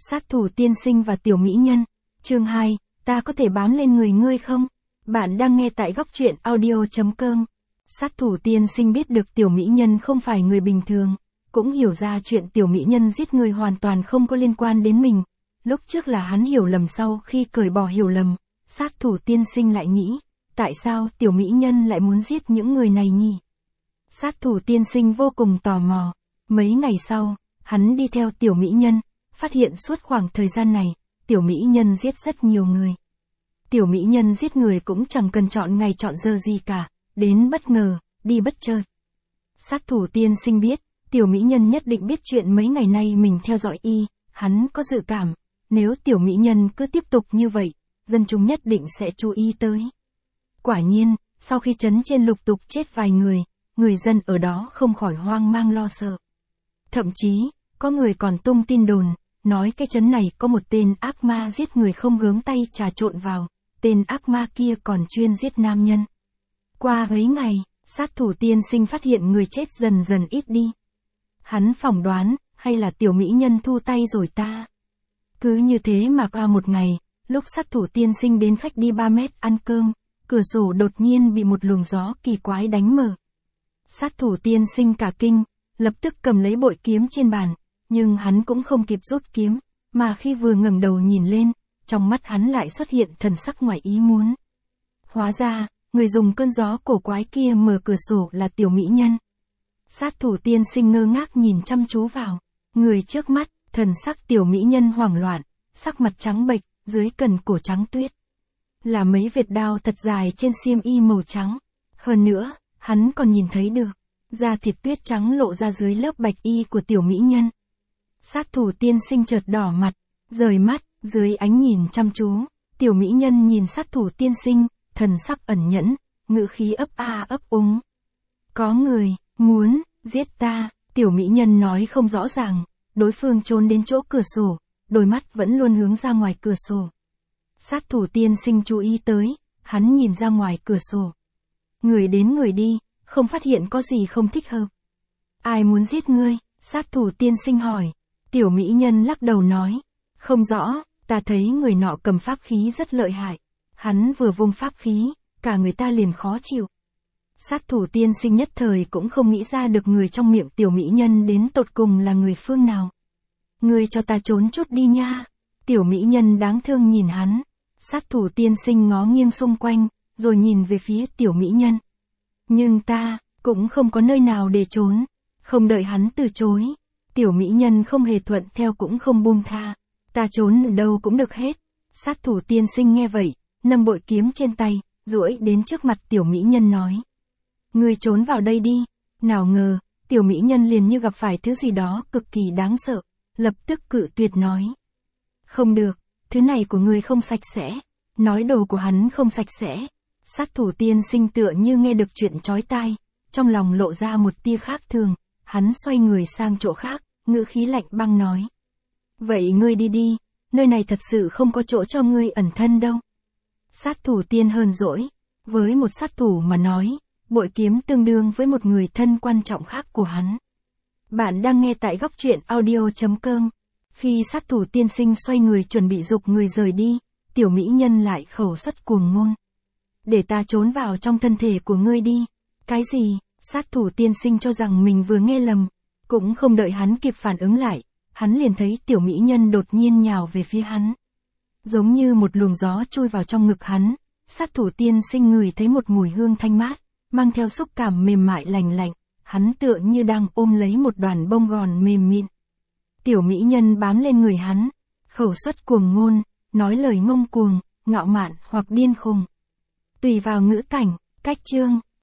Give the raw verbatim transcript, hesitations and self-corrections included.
Sát thủ tiên sinh và tiểu mỹ nhân. Chương hai, ta có thể bám lên người ngươi không? Bạn đang nghe tại góc truyện audio chấm com. Sát thủ tiên sinh biết được tiểu mỹ nhân không phải người bình thường, cũng hiểu ra chuyện tiểu mỹ nhân giết người hoàn toàn không có liên quan đến mình. Lúc trước là hắn hiểu lầm, sau khi cởi bỏ hiểu lầm, sát thủ tiên sinh lại nghĩ, tại sao tiểu mỹ nhân lại muốn giết những người này nhỉ? Sát thủ tiên sinh vô cùng tò mò. Mấy ngày sau, hắn đi theo tiểu mỹ nhân, phát hiện suốt khoảng thời gian này, tiểu mỹ nhân giết rất nhiều người. Tiểu mỹ nhân giết người cũng chẳng cần chọn ngày chọn giờ gì cả, đến bất ngờ, đi bất chợt. Sát thủ tiên sinh biết, tiểu mỹ nhân nhất định biết chuyện mấy ngày nay mình theo dõi y, hắn có dự cảm, nếu tiểu mỹ nhân cứ tiếp tục như vậy, dân chúng nhất định sẽ chú ý tới. Quả nhiên, sau khi trấn trên lục tục chết vài người, người dân ở đó không khỏi hoang mang lo sợ. Thậm chí, có người còn tung tin đồn, nói cái trấn này có một tên ác ma giết người không gớm tay trà trộn vào, tên ác ma kia còn chuyên giết nam nhân. Qua mấy ngày, sát thủ tiên sinh phát hiện người chết dần dần ít đi. Hắn phỏng đoán, hay là tiểu mỹ nhân thu tay rồi ta. Cứ như thế mà qua một ngày, lúc sát thủ tiên sinh đến khách đi ba mét ăn cơm, cửa sổ đột nhiên bị một luồng gió kỳ quái đánh mở. Sát thủ tiên sinh cả kinh, lập tức cầm lấy bội kiếm trên bàn, nhưng hắn cũng không kịp rút kiếm, mà khi vừa ngẩng đầu nhìn lên, trong mắt hắn lại xuất hiện thần sắc ngoài ý muốn. Hóa ra, người dùng cơn gió cổ quái kia mở cửa sổ là tiểu mỹ nhân. Sát thủ tiên sinh ngơ ngác nhìn chăm chú vào người trước mắt, thần sắc tiểu mỹ nhân hoảng loạn, sắc mặt trắng bệch, dưới cần cổ trắng tuyết là mấy vệt đao thật dài trên xiêm y màu trắng. Hơn nữa, hắn còn nhìn thấy được da thịt tuyết trắng lộ ra dưới lớp bạch y của tiểu mỹ nhân. Sát thủ tiên sinh chợt đỏ mặt, rời mắt, dưới ánh nhìn chăm chú, tiểu mỹ nhân nhìn sát thủ tiên sinh, thần sắc ẩn nhẫn, ngữ khí ấp a ấp úng. Có người, muốn, giết ta, tiểu mỹ nhân nói không rõ ràng, đối phương trốn đến chỗ cửa sổ, đôi mắt vẫn luôn hướng ra ngoài cửa sổ. Sát thủ tiên sinh chú ý tới, hắn nhìn ra ngoài cửa sổ. Người đến người đi, không phát hiện có gì không thích hợp. Ai muốn giết ngươi? Sát thủ tiên sinh hỏi. Tiểu mỹ nhân lắc đầu nói. Không rõ, ta thấy người nọ cầm pháp khí rất lợi hại. Hắn vừa vung pháp khí, cả người ta liền khó chịu. Sát thủ tiên sinh nhất thời cũng không nghĩ ra được người trong miệng tiểu mỹ nhân đến tột cùng là người phương nào. Ngươi cho ta trốn chút đi nha. Tiểu mỹ nhân đáng thương nhìn hắn. Sát thủ tiên sinh ngó nghiêng xung quanh, rồi nhìn về phía tiểu mỹ nhân. Nhưng ta, cũng không có nơi nào để trốn. Không đợi hắn từ chối. Tiểu mỹ nhân không hề thuận theo cũng không buông tha. Ta trốn ở đâu cũng được hết. Sát thủ tiên sinh nghe vậy, nâng bội kiếm trên tay, duỗi đến trước mặt tiểu mỹ nhân nói. Ngươi trốn vào đây đi. Nào ngờ, tiểu mỹ nhân liền như gặp phải thứ gì đó cực kỳ đáng sợ, lập tức cự tuyệt nói. Không được, thứ này của ngươi không sạch sẽ. Nói đồ của hắn không sạch sẽ. Sát thủ tiên sinh tựa như nghe được chuyện chói tai, trong lòng lộ ra một tia khác thường, hắn xoay người sang chỗ khác, ngữ khí lạnh băng nói. Vậy ngươi đi đi, nơi này thật sự không có chỗ cho ngươi ẩn thân đâu. Sát thủ tiên hờn dỗi, với một sát thủ mà nói, bội kiếm tương đương với một người thân quan trọng khác của hắn. Bạn đang nghe tại góc truyện audio chấm com. Khi sát thủ tiên sinh xoay người chuẩn bị giục người rời đi, tiểu mỹ nhân lại khẩu xuất cuồng ngôn. Để ta trốn vào trong thân thể của ngươi đi. Cái gì? Sát thủ tiên sinh cho rằng mình vừa nghe lầm. Cũng không đợi hắn kịp phản ứng lại, hắn liền thấy tiểu mỹ nhân đột nhiên nhào về phía hắn. Giống như một luồng gió chui vào trong ngực hắn, sát thủ tiên sinh ngửi thấy một mùi hương thanh mát, mang theo xúc cảm mềm mại lành lạnh, hắn tựa như đang ôm lấy một đoàn bông gòn mềm mịn. Tiểu mỹ nhân bám lên người hắn, khẩu xuất cuồng ngôn, nói lời ngông cuồng, ngạo mạn hoặc điên khùng. Tùy vào ngữ cảnh, cách chương.